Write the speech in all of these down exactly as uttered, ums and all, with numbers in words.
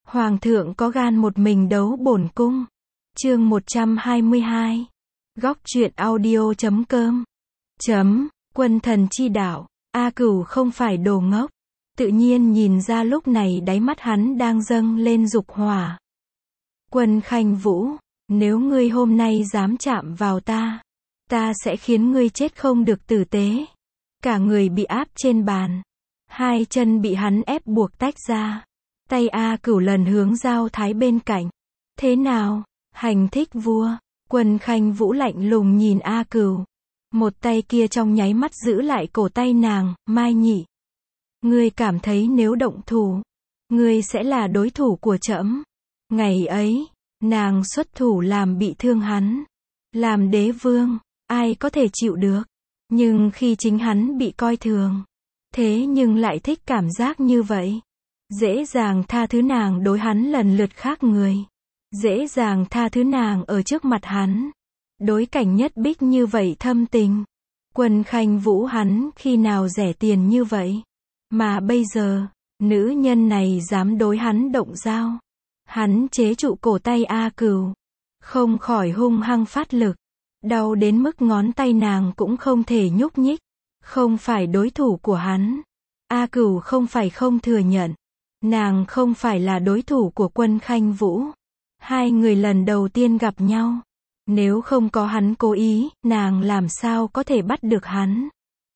Hoàng thượng có gan một mình đấu bổn cung. Chương một trăm hai mươi hai. Góc truyện audio chấm com. Chấm, quân thần chi đạo. A Cửu không phải đồ ngốc. Tự nhiên nhìn ra lúc này đáy mắt hắn đang dâng lên dục hỏa. Quân Khanh Vũ, nếu ngươi hôm nay dám chạm vào ta, ta sẽ khiến ngươi chết không được tử tế. Cả người bị áp trên bàn. Hai chân bị hắn ép buộc tách ra. Tay A Cửu lần hướng Giao Thái bên cạnh. Thế nào? Hành thích vua. Quân Khanh Vũ lạnh lùng nhìn A Cửu. Một tay kia trong nháy mắt giữ lại cổ tay nàng, Mai Nhị. Ngươi cảm thấy nếu động thủ, ngươi sẽ là đối thủ của trẫm. Ngày ấy, nàng xuất thủ làm bị thương hắn. Làm đế vương, ai có thể chịu được. Nhưng khi chính hắn bị coi thường, thế nhưng lại thích cảm giác như vậy. Dễ dàng tha thứ nàng đối hắn lần lượt khác người. Dễ dàng tha thứ nàng ở trước mặt hắn. Đối cảnh Nhất Bích như vậy thâm tình. Quân Khanh Vũ hắn khi nào rẻ tiền như vậy. Mà bây giờ, nữ nhân này dám đối hắn động dao. Hắn chế trụ cổ tay A Cửu. Không khỏi hung hăng phát lực. Đau đến mức ngón tay nàng cũng không thể nhúc nhích. Không phải đối thủ của hắn. A Cửu không phải không thừa nhận. Nàng không phải là đối thủ của Quân Khanh Vũ. Hai người lần đầu tiên gặp nhau. Nếu không có hắn cố ý, nàng làm sao có thể bắt được hắn.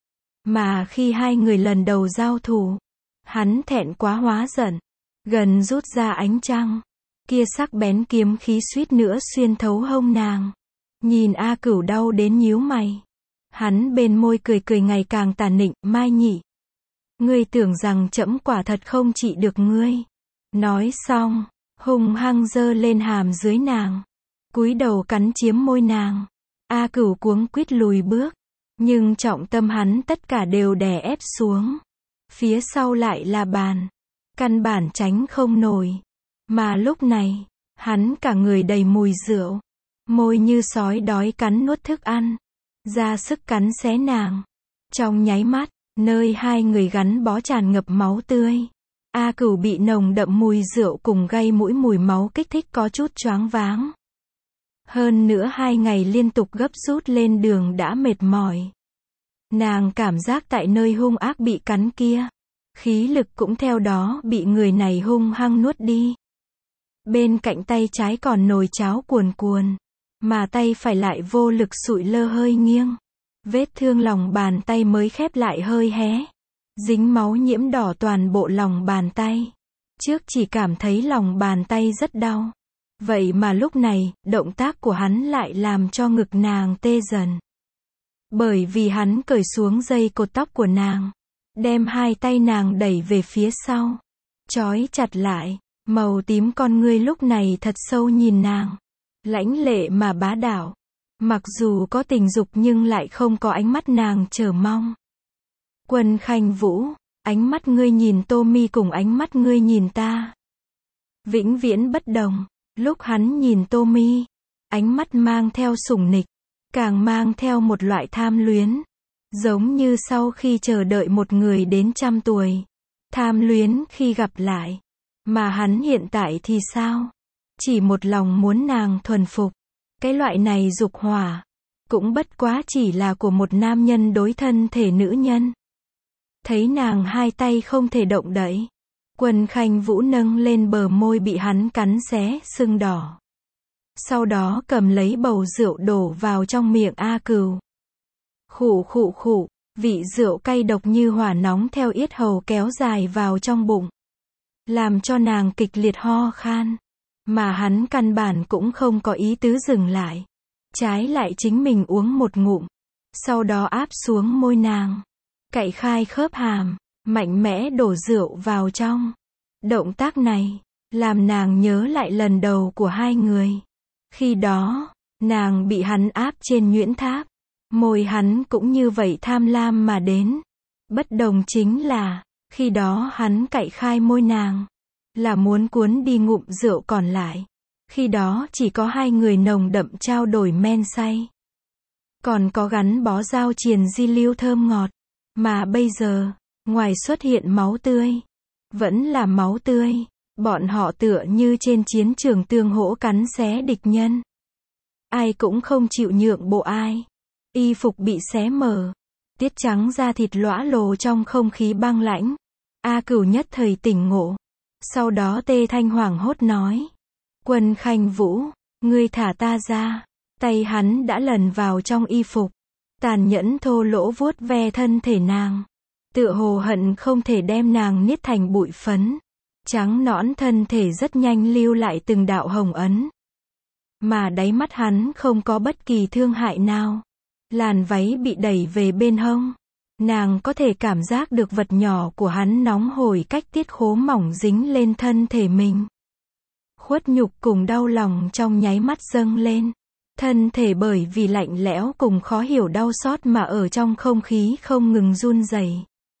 Mà khi hai người lần đầu giao thủ, hắn thẹn quá hóa giận. Gần rút ra ánh trăng. Kia sắc bén kiếm khí suýt nữa xuyên thấu hông nàng. Nhìn A Cửu đau đến nhíu mày. Hắn bên môi cười cười ngày càng tàn nịnh, Mai Nhị. Ngươi tưởng rằng trẫm quả thật không trị được ngươi. Nói xong, hung hăng giơ lên hàm dưới nàng. Cúi đầu cắn chiếm môi nàng. A Cửu cuống quýt lùi bước. Nhưng trọng tâm hắn tất cả đều đè ép xuống. Phía sau lại là bàn. Căn bản tránh không nổi. Mà lúc này, hắn cả người đầy mùi rượu. Môi như sói đói cắn nuốt thức ăn. Ra sức cắn xé nàng. Trong nháy mắt, nơi hai người gắn bó tràn ngập máu tươi. A Cửu bị nồng đậm mùi rượu cùng gây mũi mùi máu kích thích có chút choáng váng. Hơn nữa hai ngày liên tục gấp rút lên đường đã mệt mỏi. Nàng cảm giác tại nơi hung ác bị cắn kia. Khí lực cũng theo đó bị người này hung hăng nuốt đi. Bên cạnh tay trái còn nồi cháo cuồn cuồn. Mà tay phải lại vô lực sụi lơ hơi nghiêng. Vết thương lòng bàn tay mới khép lại hơi hé. Dính máu nhiễm đỏ toàn bộ lòng bàn tay. Trước chỉ cảm thấy lòng bàn tay rất đau. Vậy mà lúc này, động tác của hắn lại làm cho ngực nàng tê dần. Bởi vì hắn cởi xuống dây cột tóc của nàng. Đem hai tay nàng đẩy về phía sau. Trói chặt lại. Màu tím con ngươi lúc này thật sâu nhìn nàng. Lãnh lệ mà bá đạo. Mặc dù có tình dục nhưng lại không có ánh mắt nàng chờ mong. Quân Khanh Vũ, ánh mắt ngươi nhìn Tô Mi cùng ánh mắt ngươi nhìn ta. Vĩnh viễn bất đồng. Lúc hắn nhìn Tô Mi, ánh mắt mang theo sủng nịch, càng mang theo một loại tham luyến. Giống như sau khi chờ đợi một người đến trăm tuổi. Tham luyến khi gặp lại. Mà hắn hiện tại thì sao? Chỉ một lòng muốn nàng thuần phục. Cái loại này dục hỏa, cũng bất quá chỉ là của một nam nhân đối thân thể nữ nhân. Thấy nàng hai tay không thể động đậy. Quân Khanh Vũ nâng lên bờ môi bị hắn cắn xé, sưng đỏ. Sau đó cầm lấy bầu rượu đổ vào trong miệng A Cửu. Khụ khụ khụ, vị rượu cay độc như hỏa nóng theo yết hầu kéo dài vào trong bụng. Làm cho nàng kịch liệt ho khan. Mà hắn căn bản cũng không có ý tứ dừng lại. Trái lại chính mình uống một ngụm. Sau đó áp xuống môi nàng. Cạy khai khớp hàm. Mạnh mẽ đổ rượu vào trong. Động tác này, làm nàng nhớ lại lần đầu của hai người. Khi đó, nàng bị hắn áp trên nhuyễn tháp. Môi hắn cũng như vậy tham lam mà đến. Bất đồng chính là, khi đó hắn cạy khai môi nàng. Là muốn cuốn đi ngụm rượu còn lại. Khi đó chỉ có hai người nồng đậm trao đổi men say. Còn có gắn bó giao triền di lưu thơm ngọt. Mà bây giờ, ngoài xuất hiện máu tươi. Vẫn là máu tươi. Bọn họ tựa như trên chiến trường tương hỗ cắn xé địch nhân. Ai cũng không chịu nhượng bộ ai. Y phục bị xé mở. Tiết trắng da thịt lõa lồ trong không khí băng lãnh. A Cửu nhất thời tỉnh ngộ. Sau đó Tê Thanh hoảng hốt nói. Quân Khanh Vũ, ngươi thả ta ra. Tay hắn đã lần vào trong y phục. Tàn nhẫn thô lỗ vuốt ve thân thể nàng. Tựa hồ hận không thể đem nàng niết thành bụi phấn. Trắng nõn thân thể rất nhanh lưu lại từng đạo hồng ấn. Mà đáy mắt hắn không có bất kỳ thương hại nào. Làn váy bị đẩy về bên hông. Nàng có thể cảm giác được vật nhỏ của hắn nóng hổi cách tiết khố mỏng dính lên thân thể mình. Khuất nhục cùng đau lòng trong nháy mắt dâng lên. Thân thể bởi vì lạnh lẽo cùng khó hiểu đau xót mà ở trong không khí không ngừng run rẩy.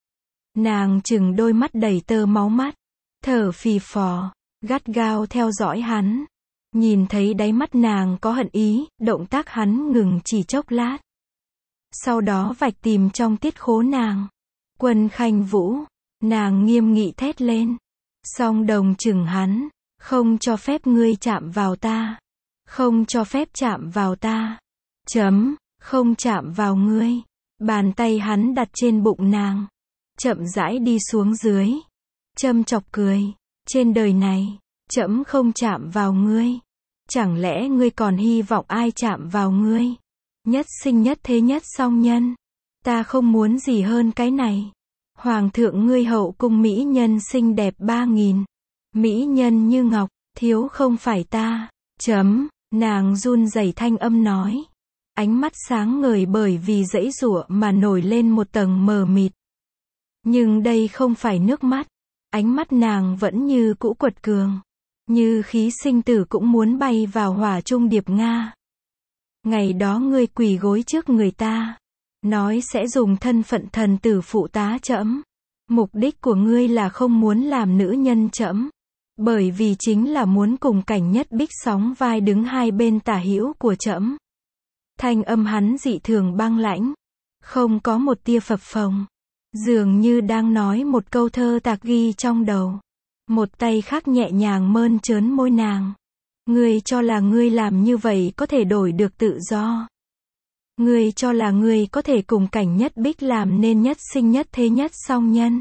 Nàng chừng đôi mắt đầy tơ máu mắt. Thở phì phò, gắt gao theo dõi hắn. Nhìn thấy đáy mắt nàng có hận ý, động tác hắn ngừng chỉ chốc lát. Sau đó vạch tìm trong tiết khố nàng. Quân Khanh Vũ, nàng nghiêm nghị thét lên. Song đồng chừng hắn, không cho phép ngươi chạm vào ta. Không cho phép chạm vào ta. Chấm, không chạm vào ngươi. Bàn tay hắn đặt trên bụng nàng. Chậm rãi đi xuống dưới. Châm chọc cười. Trên đời này, trẫm không chạm vào ngươi. Chẳng lẽ ngươi còn hy vọng ai chạm vào ngươi? Nhất sinh nhất thế nhất song nhân. Ta không muốn gì hơn cái này. Hoàng thượng ngươi hậu cung mỹ nhân xinh đẹp ba nghìn. Mỹ nhân như ngọc, thiếu không phải ta. Chấm, nàng run rẩy thanh âm nói. Ánh mắt sáng ngời bởi vì giãy giụa mà nổi lên một tầng mờ mịt. Nhưng đây không phải nước mắt. Ánh mắt nàng vẫn như cũ quật cường. Như khí sinh tử cũng muốn bay vào hỏa trung điệp Nga. Ngày đó ngươi quỳ gối trước người ta. Nói sẽ dùng thân phận thần tử phụ tá trẫm. Mục đích của ngươi là không muốn làm nữ nhân trẫm. Bởi vì chính là muốn cùng Cảnh Nhất Bích sóng vai đứng hai bên tả hữu của trẫm. Thanh âm hắn dị thường băng lãnh. Không có một tia phập phồng. Dường như đang nói một câu thơ tạc ghi trong đầu. Một tay khác nhẹ nhàng mơn trớn môi nàng. Ngươi cho là ngươi làm như vậy có thể đổi được tự do. Ngươi cho là ngươi có thể cùng Cảnh Nhất Bích làm nên nhất sinh nhất thế nhất song nhân.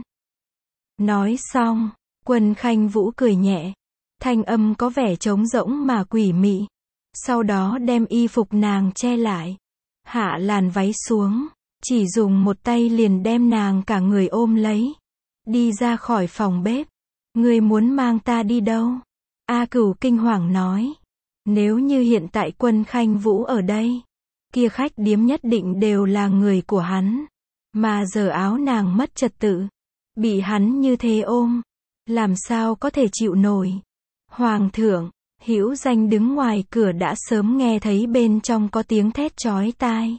Nói xong, Quân Khanh Vũ cười nhẹ. Thanh âm có vẻ trống rỗng mà quỷ mị. Sau đó đem y phục nàng che lại. Hạ làn váy xuống. Chỉ dùng một tay liền đem nàng cả người ôm lấy. Đi ra khỏi phòng bếp. Ngươi muốn mang ta đi đâu? A Cửu kinh hoàng nói. Nếu như hiện tại Quân Khanh Vũ ở đây. Kia khách điếm nhất định đều là người của hắn. Mà giờ áo nàng mất trật tự. Bị hắn như thế ôm. Làm sao có thể chịu nổi. Hoàng thượng, Hữu Danh đứng ngoài cửa đã sớm nghe thấy bên trong có tiếng thét chói tai.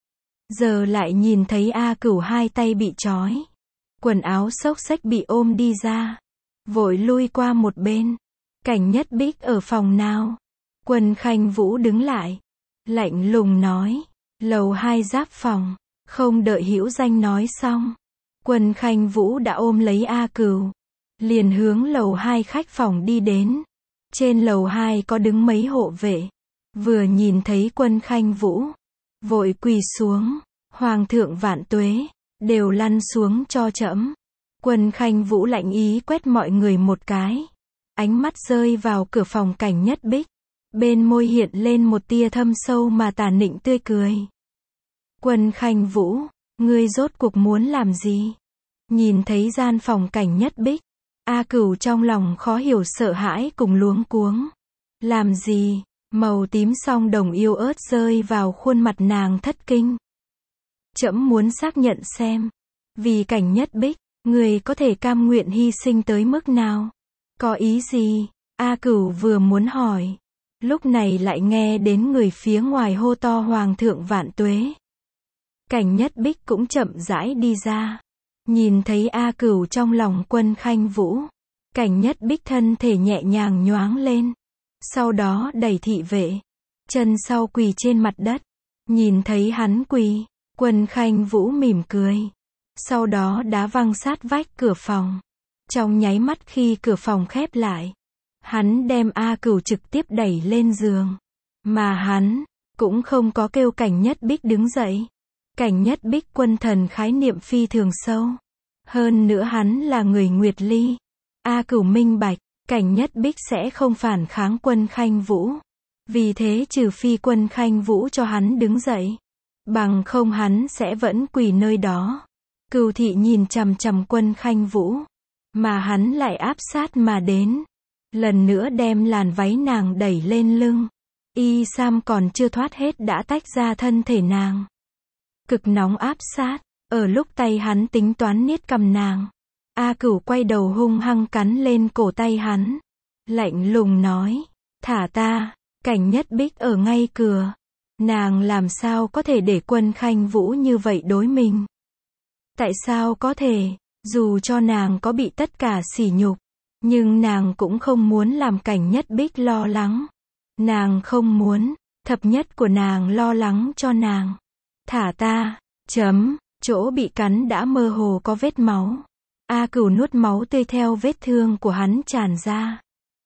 Giờ lại nhìn thấy A Cửu hai tay bị trói. Quần áo xốc xếch bị ôm đi ra. Vội lui qua một bên. Cảnh Nhất Bích ở phòng nào? Quân Khanh Vũ đứng lại. Lạnh lùng nói. Lầu hai giáp phòng. Không đợi Hữu Danh nói xong. Quân Khanh Vũ đã ôm lấy A Cửu. Liền hướng lầu hai khách phòng đi đến. Trên lầu hai có đứng mấy hộ vệ. Vừa nhìn thấy Quân Khanh Vũ. Vội quỳ xuống. Hoàng thượng vạn tuế. Đều lăn xuống cho trẫm. Quân Khanh Vũ lạnh ý quét mọi người một cái. Ánh mắt rơi vào cửa phòng Cảnh Nhất Bích. Bên môi hiện lên một tia thâm sâu mà tà nịnh tươi cười. Quân Khanh Vũ, ngươi rốt cuộc muốn làm gì? Nhìn thấy gian phòng Cảnh Nhất Bích. A Cửu trong lòng khó hiểu sợ hãi cùng luống cuống. Làm gì? Màu tím song đồng yêu ớt rơi vào khuôn mặt nàng thất kinh. Trẫm muốn xác nhận xem. Vì Cảnh Nhất Bích, người có thể cam nguyện hy sinh tới mức nào? Có ý gì? A Cửu vừa muốn hỏi. Lúc này lại nghe đến người phía ngoài hô to Hoàng thượng vạn tuế. Cảnh Nhất Bích cũng chậm rãi đi ra. Nhìn thấy A Cửu trong lòng Quân Khanh Vũ. Cảnh Nhất Bích thân thể nhẹ nhàng nhoáng lên. Sau đó đẩy thị vệ. Chân sau quỳ trên mặt đất. Nhìn thấy hắn quỳ. Quân Khanh Vũ mỉm cười. Sau đó đá văng sát vách cửa phòng. Trong nháy mắt khi cửa phòng khép lại, hắn đem A Cửu trực tiếp đẩy lên giường. Mà hắn cũng không có kêu Cảnh Nhất Bích đứng dậy. Cảnh Nhất Bích quân thần khái niệm phi thường sâu. Hơn nữa hắn là người Nguyệt Ly. A Cửu minh bạch, Cảnh Nhất Bích sẽ không phản kháng Quân Khanh Vũ. Vì thế trừ phi Quân Khanh Vũ cho hắn đứng dậy, bằng không hắn sẽ vẫn quỳ nơi đó. Cửu thị nhìn chằm chằm Quân Khanh Vũ, mà hắn lại áp sát mà đến. Lần nữa đem làn váy nàng đẩy lên lưng. Y sam còn chưa thoát hết đã tách ra thân thể nàng. Cực nóng áp sát, ở lúc tay hắn tính toán niết cầm nàng. A Cửu quay đầu hung hăng cắn lên cổ tay hắn. Lạnh lùng nói, thả ta. Cảnh Nhất Bích ở ngay cửa. Nàng làm sao có thể để Quân Khanh Vũ như vậy đối mình? Tại sao có thể? Dù cho nàng có bị tất cả sỉ nhục, nhưng nàng cũng không muốn làm Cảnh Nhất Bích lo lắng. Nàng không muốn, thập nhất của nàng lo lắng cho nàng. Thả ta, chấm, chỗ bị cắn đã mơ hồ có vết máu. A Cửu nuốt máu tươi theo vết thương của hắn tràn ra.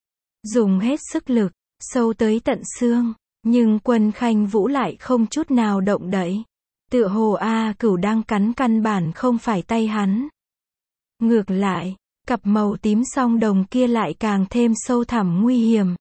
Dùng hết sức lực, sâu tới tận xương, nhưng Quân Khanh Vũ lại không chút nào động đậy. Tựa hồ A Cửu đang cắn căn bản không phải tay hắn. Ngược lại, cặp màu tím song đồng kia lại càng thêm sâu thẳm nguy hiểm.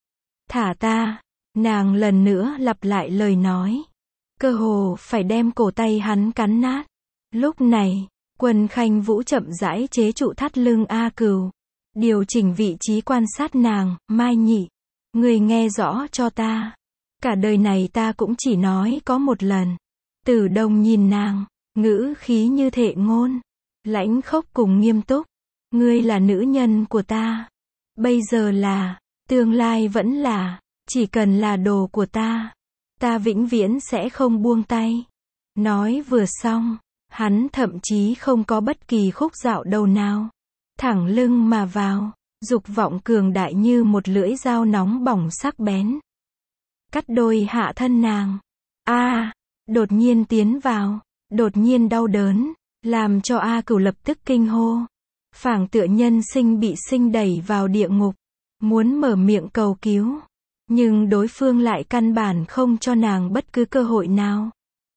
Thả ta, nàng lần nữa lặp lại lời nói. Cơ hồ phải đem cổ tay hắn cắn nát. Lúc này, Quân Khanh Vũ chậm rãi chế trụ thắt lưng A Cửu. Điều chỉnh vị trí quan sát nàng, Mai Nhị. Người nghe rõ cho ta. Cả đời này ta cũng chỉ nói có một lần. Tử Đồng nhìn nàng, ngữ khí như thệ ngôn. Lãnh khốc cùng nghiêm túc. Ngươi là nữ nhân của ta. Bây giờ là, tương lai vẫn là, chỉ cần là đồ của ta. Ta vĩnh viễn sẽ không buông tay. Nói vừa xong, hắn thậm chí không có bất kỳ khúc dạo đầu nào. Thẳng lưng mà vào, dục vọng cường đại như một lưỡi dao nóng bỏng sắc bén. Cắt đôi hạ thân nàng. A, đột nhiên tiến vào, đột nhiên đau đớn, làm cho A Cửu lập tức kinh hô. Phảng tựa nhân sinh bị sinh đẩy vào địa ngục, muốn mở miệng cầu cứu, nhưng đối phương lại căn bản không cho nàng bất cứ cơ hội nào.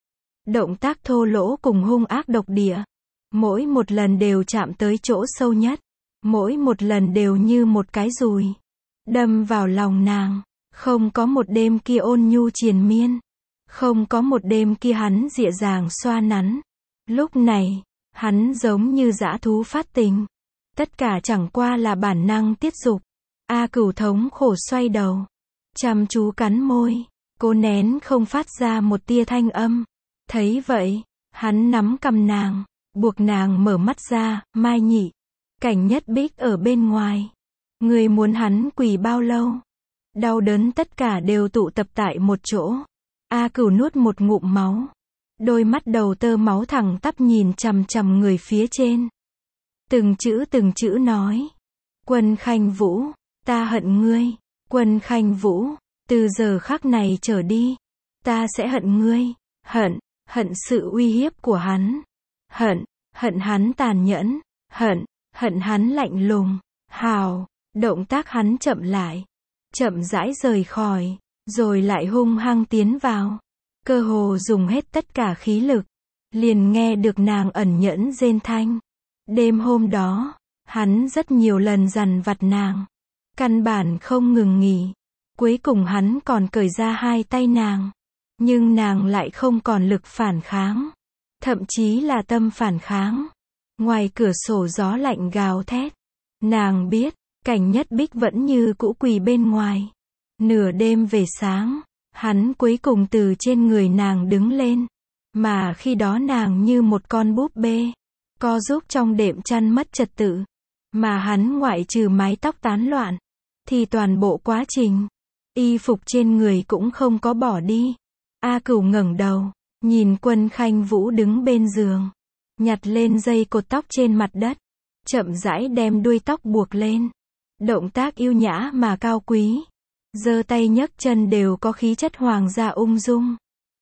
Động tác thô lỗ cùng hung ác độc địa, mỗi một lần đều chạm tới chỗ sâu nhất, mỗi một lần đều như một cái dùi, đâm vào lòng nàng. Không có một đêm kia ôn nhu triền miên, không có một đêm kia hắn dịa dàng xoa nắn. Lúc này, hắn giống như dã thú phát tình. Tất cả chẳng qua là bản năng tiết dục. A Cửu thống khổ xoay đầu, chăm chú cắn môi, cố nén không phát ra một tia thanh âm. Thấy vậy, hắn nắm cầm nàng, buộc nàng mở mắt ra. Mai Nhị, Cảnh Nhất Bích ở bên ngoài. Người muốn hắn quỳ bao lâu? Đau đớn tất cả đều tụ tập tại một chỗ. A Cửu nuốt một ngụm máu. Đôi mắt đầu tơ máu thẳng tắp nhìn chằm chằm người phía trên. Từng chữ từng chữ nói. Quân Khanh Vũ, ta hận ngươi. Quân Khanh Vũ, từ giờ khắc này trở đi, ta sẽ hận ngươi. Hận, hận sự uy hiếp của hắn. Hận, hận hắn tàn nhẫn. Hận, hận hắn lạnh lùng. Hào, động tác hắn chậm lại. Chậm rãi rời khỏi, rồi lại hung hăng tiến vào. Cơ hồ dùng hết tất cả khí lực, liền nghe được nàng ẩn nhẫn rên thanh. Đêm hôm đó, hắn rất nhiều lần dằn vặt nàng, căn bản không ngừng nghỉ. Cuối cùng hắn còn cởi ra hai tay nàng, nhưng nàng lại không còn lực phản kháng, thậm chí là tâm phản kháng. Ngoài cửa sổ gió lạnh gào thét. Nàng biết, Cảnh Nhất Bích vẫn như cũ quỳ bên ngoài. Nửa đêm về sáng, hắn cuối cùng từ trên người nàng đứng lên. Mà khi đó nàng như một con búp bê, co giúp trong đệm chăn mất trật tự. Mà hắn ngoại trừ mái tóc tán loạn, thì toàn bộ quá trình, y phục trên người cũng không có bỏ đi. A Cửu ngẩng đầu, nhìn Quân Khanh Vũ đứng bên giường, nhặt lên dây cột tóc trên mặt đất, chậm rãi đem đuôi tóc buộc lên. Động tác yêu nhã mà cao quý, giơ tay nhấc chân đều có khí chất hoàng gia ung dung.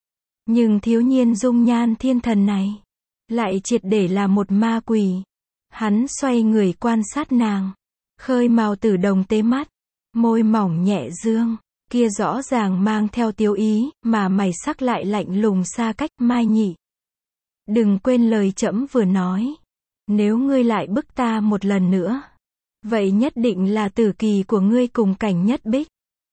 Nhưng thiếu niên dung nhan thiên thần này, lại triệt để là một ma quỷ. Hắn xoay người quan sát nàng. Khơi màu tử đồng tế mắt. Môi mỏng nhẹ dương. Kia rõ ràng mang theo tiêu ý, mà mày sắc lại lạnh lùng xa cách. Mai Nhị, đừng quên lời trẫm vừa nói. Nếu ngươi lại bức ta một lần nữa, vậy nhất định là tử kỳ của ngươi cùng Cảnh Nhất Bích.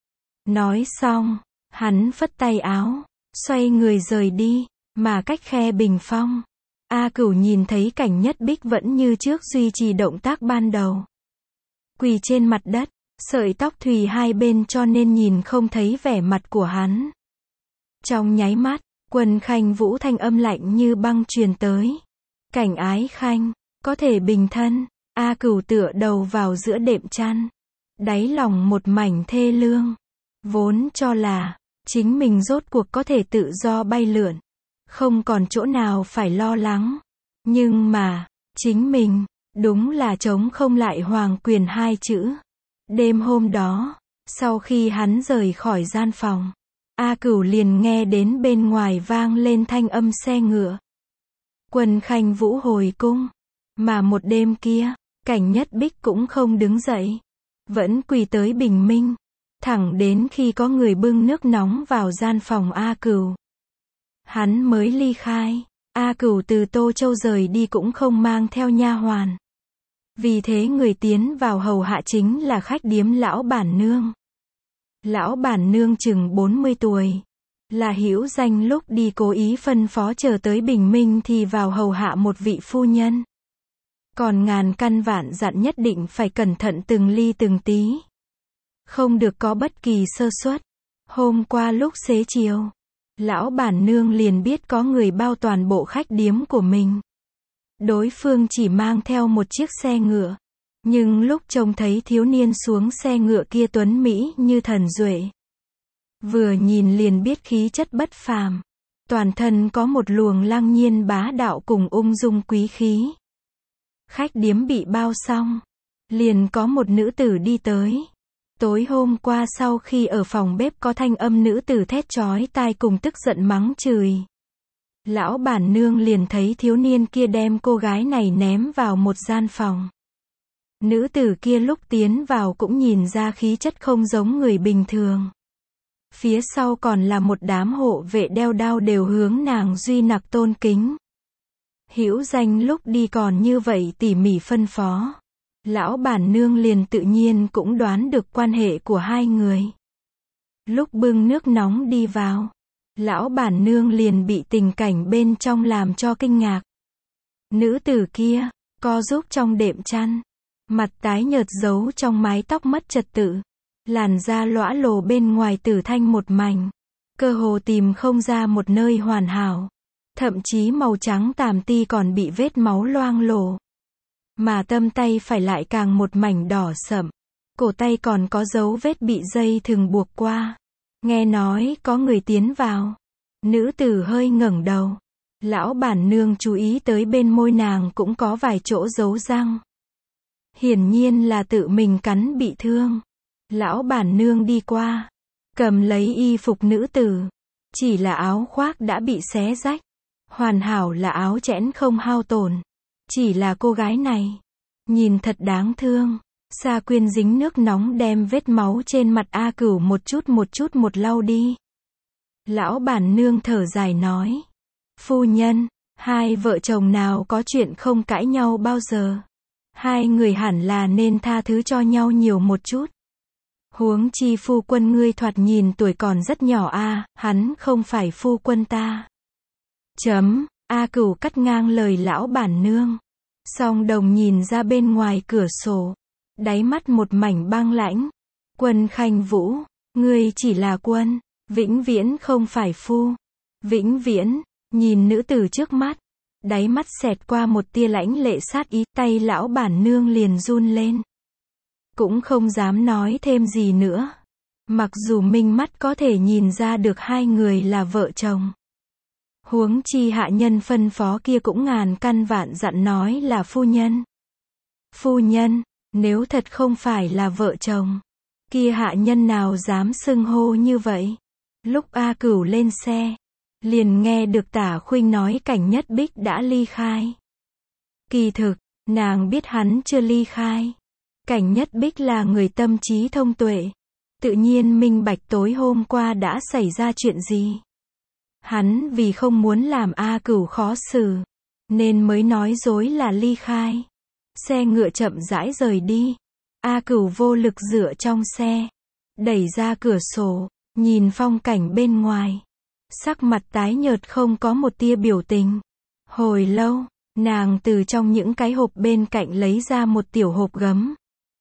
Nói xong, hắn phất tay áo, xoay người rời đi, mà cách khe bình phong. A Cửu nhìn thấy Cảnh Nhất Bích vẫn như trước duy trì động tác ban đầu. Quỳ trên mặt đất, sợi tóc thùy hai bên cho nên nhìn không thấy vẻ mặt của hắn. Trong nháy mắt, Quân Khanh Vũ thanh âm lạnh như băng truyền tới. Cảnh Ái Khanh, có thể bình thân. A Cửu tựa đầu vào giữa đệm chăn. Đáy lòng một mảnh thê lương. Vốn cho là, chính mình rốt cuộc có thể tự do bay lượn. Không còn chỗ nào phải lo lắng. Nhưng mà, chính mình, đúng là chống không lại hoàng quyền hai chữ. Đêm hôm đó, sau khi hắn rời khỏi gian phòng, A Cửu liền nghe đến bên ngoài vang lên thanh âm xe ngựa. Quân Khanh Vũ hồi cung. Mà một đêm kia, Cảnh Nhất Bích cũng không đứng dậy. Vẫn quỳ tới bình minh. Thẳng đến khi có người bưng nước nóng vào gian phòng A Cửu, hắn mới ly khai. A Cửu từ Tô Châu rời đi cũng không mang theo nha hoàn. Vì thế người tiến vào hầu hạ chính là khách điếm lão bản nương. Lão bản nương chừng bốn mươi tuổi. Là hữu danh lúc đi cố ý phân phó chờ tới bình minh thì vào hầu hạ một vị phu nhân. Còn ngàn căn vạn dặn nhất định phải cẩn thận từng ly từng tí. Không được có bất kỳ sơ suất. Hôm qua lúc xế chiều, lão bản nương liền biết có người bao toàn bộ khách điếm của mình. Đối phương chỉ mang theo một chiếc xe ngựa. Nhưng lúc trông thấy thiếu niên xuống xe ngựa kia tuấn mỹ như thần duệ. Vừa nhìn liền biết khí chất bất phàm. Toàn thân có một luồng lăng nhiên bá đạo cùng ung dung quý khí. Khách điếm bị bao xong. Liền có một nữ tử đi tới. Tối hôm qua sau khi ở phòng bếp có thanh âm nữ tử thét chói tai cùng tức giận mắng chửi. Lão bản nương liền thấy thiếu niên kia đem cô gái này ném vào một gian phòng. Nữ tử kia lúc tiến vào cũng nhìn ra khí chất không giống người bình thường. Phía sau còn là một đám hộ vệ đeo đao đều hướng nàng duy nặc tôn kính. Hữu danh lúc đi còn như vậy tỉ mỉ phân phó. Lão bản nương liền tự nhiên cũng đoán được quan hệ của hai người. Lúc bưng nước nóng đi vào, lão bản nương liền bị tình cảnh bên trong làm cho kinh ngạc. Nữ tử kia, co giúp trong đệm chăn, mặt tái nhợt giấu trong mái tóc mất trật tự, làn da lõa lồ bên ngoài tử thanh một mảnh, cơ hồ tìm không ra một nơi hoàn hảo, thậm chí màu trắng tàm ti còn bị vết máu loang lổ. Mà tâm tay phải lại càng một mảnh đỏ sậm, cổ tay còn có dấu vết bị dây thừng buộc qua. Nghe nói có người tiến vào. Nữ tử hơi ngẩng đầu. Lão bản nương chú ý tới bên môi nàng cũng có vài chỗ dấu răng. Hiển nhiên là tự mình cắn bị thương. Lão bản nương đi qua, cầm lấy y phục nữ tử. Chỉ là áo khoác đã bị xé rách. Hoàn hảo là áo chẽn không hao tổn. Chỉ là cô gái này, nhìn thật đáng thương. Sa Quyên dính nước nóng đem vết máu trên mặt A Cửu một chút một chút một lau đi. Lão bản nương thở dài nói. Phu nhân, hai vợ chồng nào có chuyện không cãi nhau bao giờ. Hai người hẳn là nên tha thứ cho nhau nhiều một chút. Huống chi phu quân ngươi thoạt nhìn tuổi còn rất nhỏ a, hắn không phải phu quân ta. Chấm, A Cửu cắt ngang lời lão bản nương. Song đồng nhìn ra bên ngoài cửa sổ. Đáy mắt một mảnh băng lãnh. Quân Khanh Vũ, ngươi chỉ là quân, vĩnh viễn không phải phu. Vĩnh viễn, nhìn nữ tử trước mắt. Đáy mắt xẹt qua một tia lãnh lệ sát ý, tay lão bản nương liền run lên. Cũng không dám nói thêm gì nữa. Mặc dù minh mắt có thể nhìn ra được hai người là vợ chồng. Huống chi hạ nhân phân phó kia cũng ngàn căn vạn dặn nói là phu nhân. Phu nhân, nếu thật không phải là vợ chồng, kia hạ nhân nào dám xưng hô như vậy. Lúc A Cửu lên xe, liền nghe được Tả Khuynh nói Cảnh Nhất Bích đã ly khai. Kỳ thực, Nàng biết hắn chưa ly khai. Cảnh Nhất Bích là người tâm trí thông tuệ. Tự nhiên minh bạch tối hôm qua đã xảy ra chuyện gì. Hắn vì không muốn làm A Cửu khó xử, nên mới nói dối là ly khai. Xe ngựa chậm rãi rời đi. A Cửu vô lực dựa trong xe, đẩy ra cửa sổ, nhìn phong cảnh bên ngoài. Sắc mặt tái nhợt không có một tia biểu tình. Hồi lâu, nàng từ trong những cái hộp bên cạnh lấy ra một tiểu hộp gấm.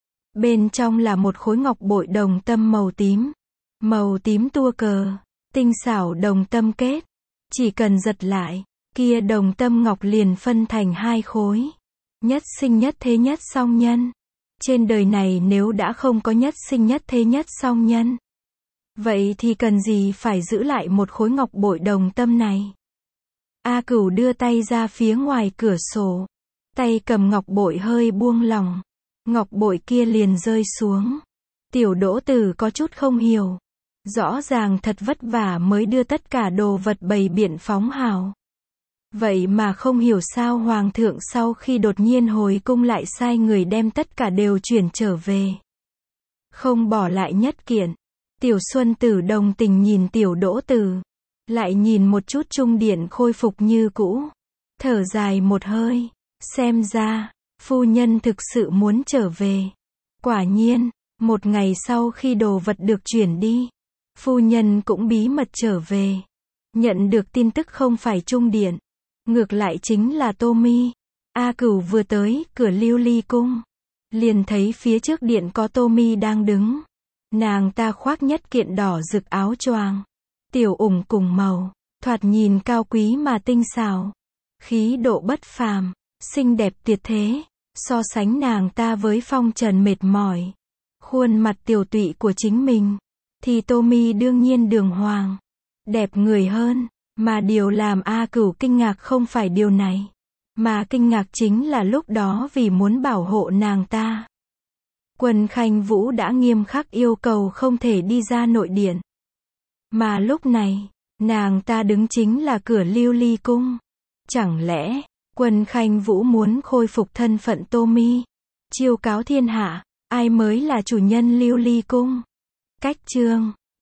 Bên trong là một khối ngọc bội đồng tâm màu tím. Màu tím tua cờ, tinh xảo đồng tâm kết. Chỉ cần giật lại, kia đồng tâm ngọc liền phân thành hai khối. Nhất sinh nhất thế nhất song nhân. Trên đời này nếu đã không có nhất sinh nhất thế nhất song nhân, vậy thì cần gì phải giữ lại một khối ngọc bội đồng tâm này. A Cửu đưa tay ra phía ngoài cửa sổ. Tay cầm ngọc bội hơi buông lỏng. Ngọc bội kia liền rơi xuống. Tiểu Đỗ Tử có chút không hiểu. Rõ ràng thật vất vả mới đưa tất cả đồ vật bày biện phóng hào. Vậy mà không hiểu sao Hoàng thượng sau khi đột nhiên hồi cung lại sai người đem tất cả đều chuyển trở về. Không bỏ lại nhất kiện. Tiểu Xuân Tử đồng tình nhìn Tiểu Đỗ Tử. Lại nhìn một chút trung điện khôi phục như cũ. Thở dài một hơi. Xem ra, phu nhân thực sự muốn trở về. Quả nhiên, một ngày sau khi đồ vật được chuyển đi, phu nhân cũng bí mật trở về. Nhận được tin tức không phải trung điện, ngược lại chính là Tô Mi. A Cửu vừa tới cửa Lưu Ly cung, liền thấy phía trước điện có Tô Mi đang đứng. Nàng ta khoác nhất kiện đỏ rực áo choàng, tiểu ủng cùng màu, thoạt nhìn cao quý mà tinh xảo, khí độ bất phàm, xinh đẹp tuyệt thế. So sánh nàng ta với phong trần mệt mỏi, khuôn mặt tiểu tụy của chính mình, thì Tô Mi đương nhiên đường hoàng, đẹp người hơn. Mà điều làm A Cửu kinh ngạc không phải điều này, mà kinh ngạc chính là lúc đó vì muốn bảo hộ nàng ta, Quân Khanh Vũ đã nghiêm khắc yêu cầu không thể đi ra nội điện. Mà lúc này, nàng ta đứng chính là cửa Lưu Ly cung. Chẳng lẽ, Quân Khanh Vũ muốn khôi phục thân phận Tô Mi, chiêu cáo thiên hạ, ai mới là chủ nhân Lưu Ly cung? Cách chương